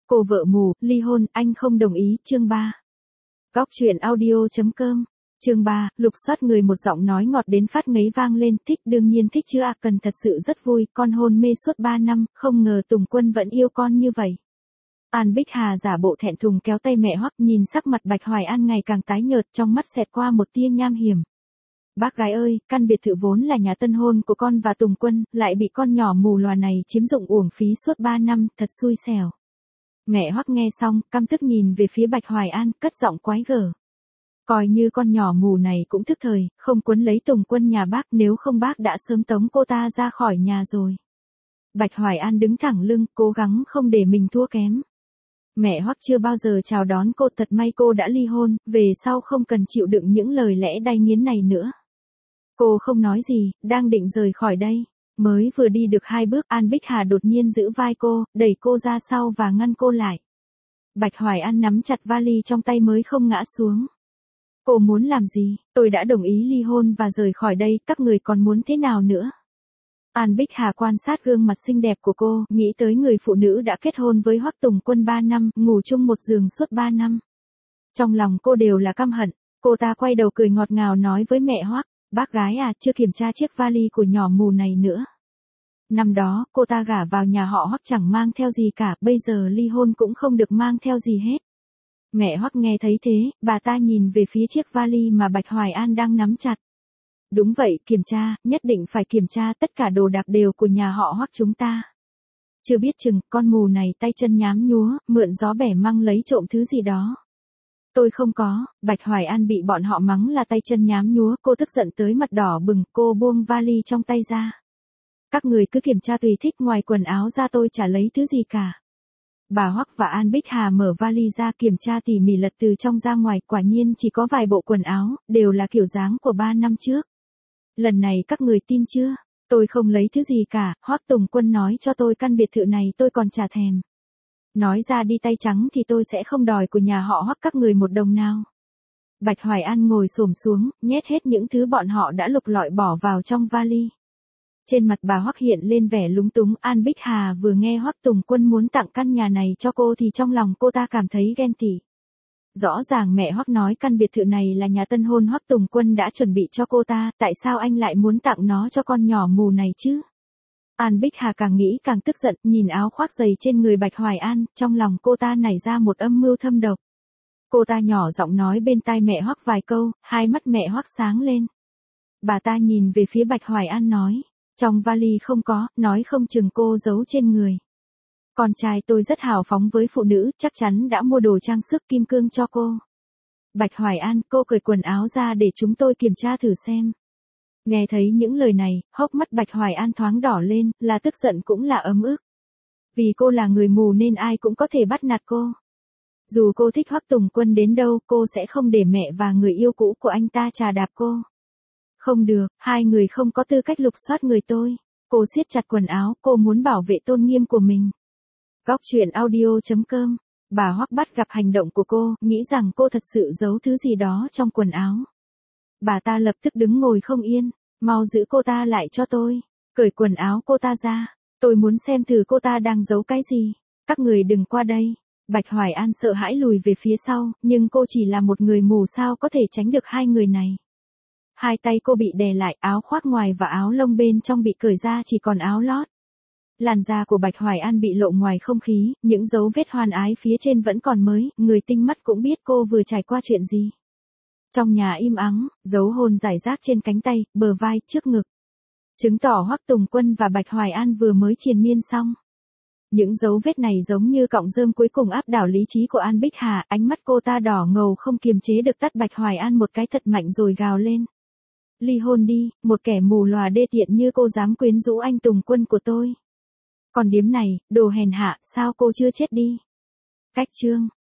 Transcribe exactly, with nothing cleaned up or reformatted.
Cô vợ mù, ly hôn, anh không đồng ý, chương ba. Góc truyện audio.com. Chương ba, lục soát người, một giọng nói ngọt đến phát ngấy vang lên, thích, đương nhiên thích chứ ạ, à, cần thật sự rất vui, con hôn mê suốt ba năm, không ngờ Tùng Quân vẫn yêu con như vậy. An Bích Hà giả bộ thẹn thùng kéo tay mẹ Hoắc, nhìn sắc mặt Bạch Hoài An ngày càng tái nhợt, trong mắt xẹt qua một tia nham hiểm. Bác gái ơi, căn biệt thự vốn là nhà tân hôn của con và Tùng Quân, lại bị con nhỏ mù lòa này chiếm dụng uổng phí suốt ba năm, thật xui xẻo. Mẹ Hoắc nghe xong, căm tức nhìn về phía Bạch Hoài An, cất giọng quái gở. Coi như con nhỏ mù này cũng thức thời, không quấn lấy Tùng Quân nhà bác, nếu không bác đã sớm tống cô ta ra khỏi nhà rồi. Bạch Hoài An đứng thẳng lưng, cố gắng không để mình thua kém. Mẹ Hoắc chưa bao giờ chào đón cô, thật may cô đã ly hôn, về sau không cần chịu đựng những lời lẽ đay nghiến này nữa. Cô không nói gì, đang định rời khỏi đây. Mới vừa đi được hai bước, An Bích Hà đột nhiên giữ vai cô, đẩy cô ra sau và ngăn cô lại. Bạch Hoài An nắm chặt vali trong tay mới không ngã xuống. Cô muốn làm gì? Tôi đã đồng ý ly hôn và rời khỏi đây, các người còn muốn thế nào nữa? An Bích Hà quan sát gương mặt xinh đẹp của cô, nghĩ tới người phụ nữ đã kết hôn với Hoắc Tùng Quân ba năm, ngủ chung một giường suốt ba năm. Trong lòng cô đều là căm hận, cô ta quay đầu cười ngọt ngào nói với mẹ Hoắc, bác gái à, chưa kiểm tra chiếc vali của nhỏ mù này nữa. Năm đó, cô ta gả vào nhà họ Hoắc chẳng mang theo gì cả, bây giờ ly hôn cũng không được mang theo gì hết. Mẹ Hoắc nghe thấy thế, bà ta nhìn về phía chiếc vali mà Bạch Hoài An đang nắm chặt. Đúng vậy, kiểm tra, nhất định phải kiểm tra, tất cả đồ đạc đều của nhà họ Hoắc chúng ta. Chưa biết chừng, con mù này tay chân nhám nhúa, mượn gió bẻ măng lấy trộm thứ gì đó. Tôi không có, Bạch Hoài An bị bọn họ mắng là tay chân nhám nhúa, cô tức giận tới mặt đỏ bừng, cô buông vali trong tay ra. Các người cứ kiểm tra tùy thích, ngoài quần áo ra tôi chả lấy thứ gì cả. Bà Hoắc và An Bích Hà mở vali ra kiểm tra tỉ mỉ, lật từ trong ra ngoài, quả nhiên chỉ có vài bộ quần áo, đều là kiểu dáng của ba năm trước. Lần này các người tin chưa? Tôi không lấy thứ gì cả, Hoắc Tùng Quân nói cho tôi căn biệt thự này tôi còn chả thèm. Nói ra đi tay trắng thì tôi sẽ không đòi của nhà họ Hoắc các người một đồng nào. Bạch Hoài An ngồi xổm xuống, nhét hết những thứ bọn họ đã lục lọi bỏ vào trong vali. Trên mặt bà Hoắc hiện lên vẻ lúng túng, An Bích Hà vừa nghe Hoắc Tùng Quân muốn tặng căn nhà này cho cô thì trong lòng cô ta cảm thấy ghen tị. Rõ ràng mẹ Hoắc nói căn biệt thự này là nhà tân hôn Hoắc Tùng Quân đã chuẩn bị cho cô ta, tại sao anh lại muốn tặng nó cho con nhỏ mù này chứ? An Bích Hà càng nghĩ càng tức giận, nhìn áo khoác dày trên người Bạch Hoài An, trong lòng cô ta nảy ra một âm mưu thâm độc. Cô ta nhỏ giọng nói bên tai mẹ Hoắc vài câu, hai mắt mẹ Hoắc sáng lên. Bà ta nhìn về phía Bạch Hoài An nói, trong vali không có, nói không chừng cô giấu trên người. Con trai tôi rất hào phóng với phụ nữ, chắc chắn đã mua đồ trang sức kim cương cho cô. Bạch Hoài An, cô cởi quần áo ra để chúng tôi kiểm tra thử xem. Nghe thấy những lời này, hốc mắt Bạch Hoài An thoáng đỏ lên, là tức giận cũng là ấm ức. Vì cô là người mù nên ai cũng có thể bắt nạt cô. Dù cô thích Hoắc Tùng Quân đến đâu, cô sẽ không để mẹ và người yêu cũ của anh ta trà đạp cô. Không được, hai người không có tư cách lục soát người tôi. Cô siết chặt quần áo, cô muốn bảo vệ tôn nghiêm của mình. Góc truyện audio.com. Bà Hoắc bắt gặp hành động của cô, nghĩ rằng cô thật sự giấu thứ gì đó trong quần áo. Bà ta lập tức đứng ngồi không yên, mau giữ cô ta lại cho tôi, cởi quần áo cô ta ra, tôi muốn xem thử cô ta đang giấu cái gì, các người đừng qua đây. Bạch Hoài An sợ hãi lùi về phía sau, nhưng cô chỉ là một người mù sao có thể tránh được hai người này. Hai tay cô bị đè lại, áo khoác ngoài và áo lông bên trong bị cởi ra, chỉ còn áo lót. Làn da của Bạch Hoài An bị lộ ngoài không khí, những dấu vết hoan ái phía trên vẫn còn mới, người tinh mắt cũng biết cô vừa trải qua chuyện gì. Trong nhà im ắng, dấu hôn rải rác trên cánh tay, bờ vai, trước ngực. Chứng tỏ Hoắc Tùng Quân và Bạch Hoài An vừa mới triền miên xong. Những dấu vết này giống như cọng rơm cuối cùng áp đảo lý trí của An Bích Hà, ánh mắt cô ta đỏ ngầu không kiềm chế được tắt Bạch Hoài An một cái thật mạnh rồi gào lên. Ly hôn đi, một kẻ mù lòa đê tiện như cô dám quyến rũ anh Tùng Quân của tôi. Còn điếm này, đồ hèn hạ, sao cô chưa chết đi? Cách chương.